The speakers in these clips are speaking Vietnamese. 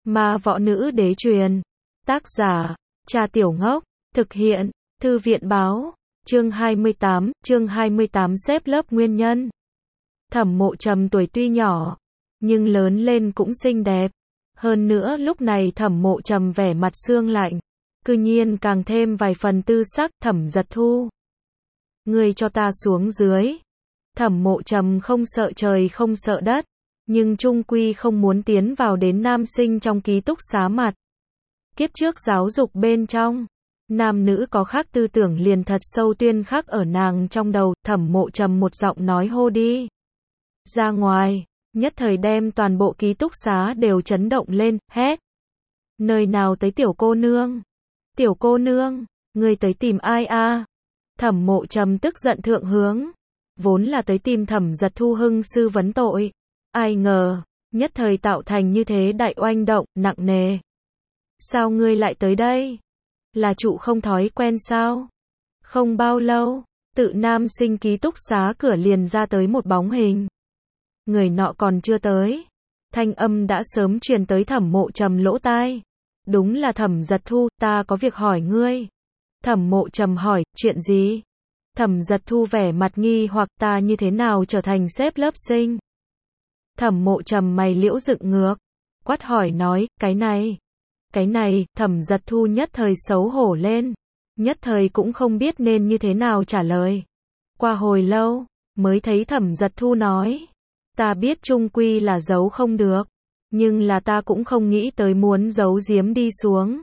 Ma võ nữ đế truyền. Tác giả, Trà Tiểu Ngốc. Thực hiện, Thư viện báo. Chương 28 xếp lớp nguyên nhân. Thẩm Mộ Trầm tuổi tuy nhỏ, nhưng lớn lên cũng xinh đẹp. Hơn nữa lúc này Thẩm Mộ Trầm vẻ mặt sương lạnh, cư nhiên càng thêm vài phần tư sắc. Thẩm Giật Thu, ngươi cho ta xuống dưới. Thẩm Mộ Trầm không sợ trời không sợ đất, nhưng chung quy không muốn tiến vào đến nam sinh trong ký túc xá mặt. Kiếp trước giáo dục bên trong, nam nữ có khác tư tưởng liền thật sâu tuyên khắc ở nàng trong đầu. Thẩm Mộ Trầm một giọng nói hô đi ra ngoài, nhất thời đem toàn bộ ký túc xá đều chấn động lên, hét. Nơi nào tới tiểu cô nương? Tiểu cô nương, ngươi tới tìm ai a? Thẩm Mộ Trầm tức giận thượng hướng, vốn là tới tìm Thẩm Giật Thu hưng sư vấn tội. Ai ngờ, nhất thời tạo thành như thế đại oanh động, nặng nề. Sao ngươi lại tới đây? Là trụ không thói quen sao? Không bao lâu, tự nam sinh ký túc xá cửa liền ra tới một bóng hình. Người nọ còn chưa tới, thanh âm đã sớm truyền tới Thẩm Mộ Trầm lỗ tai. Đúng là Thẩm Giật Thu, ta có việc hỏi ngươi. Thẩm Mộ Trầm hỏi, chuyện gì? Thẩm Giật Thu vẻ mặt nghi hoặc, ta như thế nào trở thành xếp lớp sinh? Thẩm Mộ Trầm mày liễu dựng ngược, quát hỏi nói, cái này, Thẩm Giật Thu nhất thời xấu hổ lên, nhất thời cũng không biết nên như thế nào trả lời. Qua hồi lâu, mới thấy Thẩm Giật Thu nói, ta biết chung quy là giấu không được, nhưng là ta cũng không nghĩ tới muốn giấu giếm đi xuống.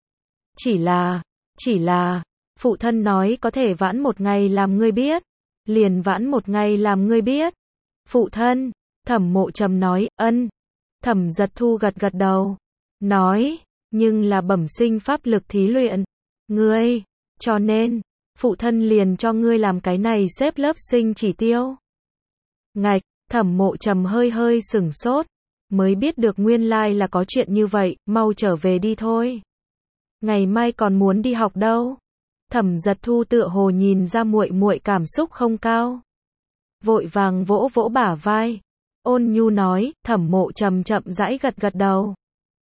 Chỉ là, phụ thân nói có thể vãn một ngày làm ngươi biết, liền vãn một ngày làm ngươi biết. Phụ thân, Thẩm Mộ Trầm nói, ân. Thẩm Giật Thu gật gật đầu, nói, nhưng là bẩm sinh pháp lực thí luyện, ngươi, cho nên, phụ thân liền cho ngươi làm cái này xếp lớp sinh chỉ tiêu. Ngạch, Thẩm Mộ Trầm hơi sửng sốt, mới biết được nguyên lai là có chuyện như vậy, mau trở về đi thôi. Ngày mai còn muốn đi học đâu. Thẩm Giật Thu tựa hồ nhìn ra muội muội cảm xúc không cao, vội vàng vỗ vỗ bả vai, ôn nhu nói. Thẩm Mộ Trầm chậm rãi gật gật đầu.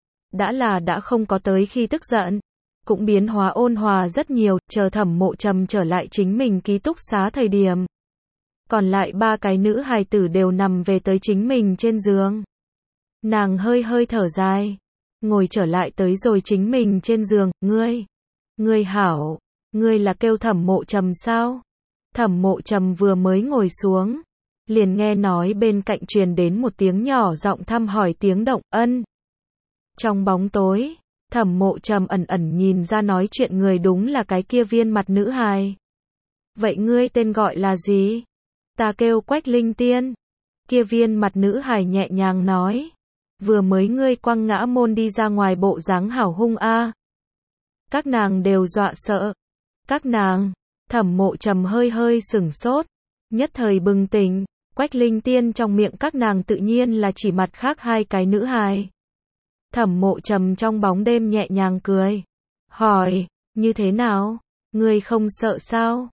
Đã không có tới khi tức giận, cũng biến hóa ôn hòa rất nhiều. Chờ Thẩm Mộ Trầm trở lại chính mình ký túc xá thời điểm, còn lại ba cái nữ hài tử đều nằm về tới chính mình trên giường. Nàng hơi thở dài, ngồi trở lại tới rồi chính mình trên giường. Ngươi hảo, ngươi là kêu Thẩm Mộ Trầm sao? Thẩm Mộ Trầm vừa mới ngồi xuống, liền nghe nói bên cạnh truyền đến một tiếng nhỏ giọng thăm hỏi tiếng động, ân. Trong bóng tối, Thẩm Mộ Trầm ẩn nhìn ra nói chuyện người đúng là cái kia viên mặt nữ hài. Vậy ngươi tên gọi là gì? Ta kêu Quách Linh Tiên. Kia viên mặt nữ hài nhẹ nhàng nói. Vừa mới ngươi quăng ngã môn đi ra ngoài bộ dáng hảo hung a. Các nàng đều dọa sợ. Các nàng, Thẩm Mộ Trầm hơi sửng sốt, nhất thời bừng tỉnh. Quách Linh Tiên trong miệng các nàng tự nhiên là chỉ mặt khác hai cái nữ hài. Thẩm Mộ Trầm trong bóng đêm nhẹ nhàng cười, hỏi, như thế nào? Ngươi không sợ sao?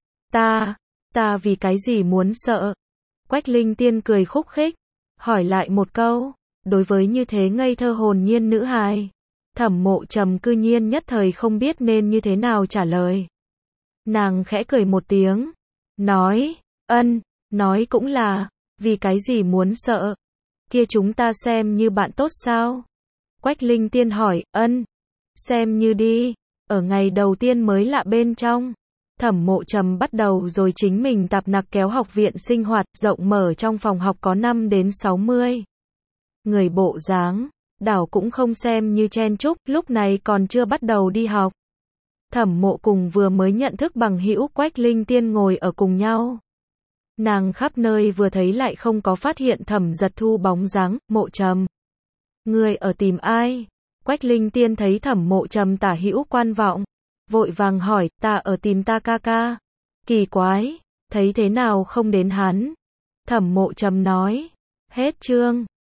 Ta vì cái gì muốn sợ? Quách Linh Tiên cười khúc khích, hỏi lại một câu. Đối với như thế ngây thơ hồn nhiên nữ hài, Thẩm Mộ Trầm cư nhiên nhất thời không biết nên như thế nào trả lời. Nàng khẽ cười một tiếng, nói, ân, nói cũng là, vì cái gì muốn sợ? Kia chúng ta xem như bạn tốt sao? Quách Linh Tiên hỏi, ân, xem như đi. Ở ngày đầu tiên mới lạ bên trong, Thẩm Mộ Trầm bắt đầu rồi chính mình tạp nặc kéo học viện sinh hoạt. Rộng mở trong phòng học có 5 đến 60 người bộ dáng, đảo cũng không xem như chen chúc. Lúc này còn chưa bắt đầu đi học, Thẩm Mộ cùng vừa mới nhận thức bằng hữu Quách Linh Tiên ngồi ở cùng nhau. Nàng khắp nơi vừa thấy lại không có phát hiện Thẩm Giật Thu bóng dáng. Mộ Trầm, ngươi ở tìm ai? Quách Linh Tiên thấy Thẩm Mộ Trầm tả hữu quan vọng, vội vàng hỏi, ta ở tìm ta ca ca. Kỳ quái, thấy thế nào không đến hắn? Thẩm Mộ Trầm nói, hết chương.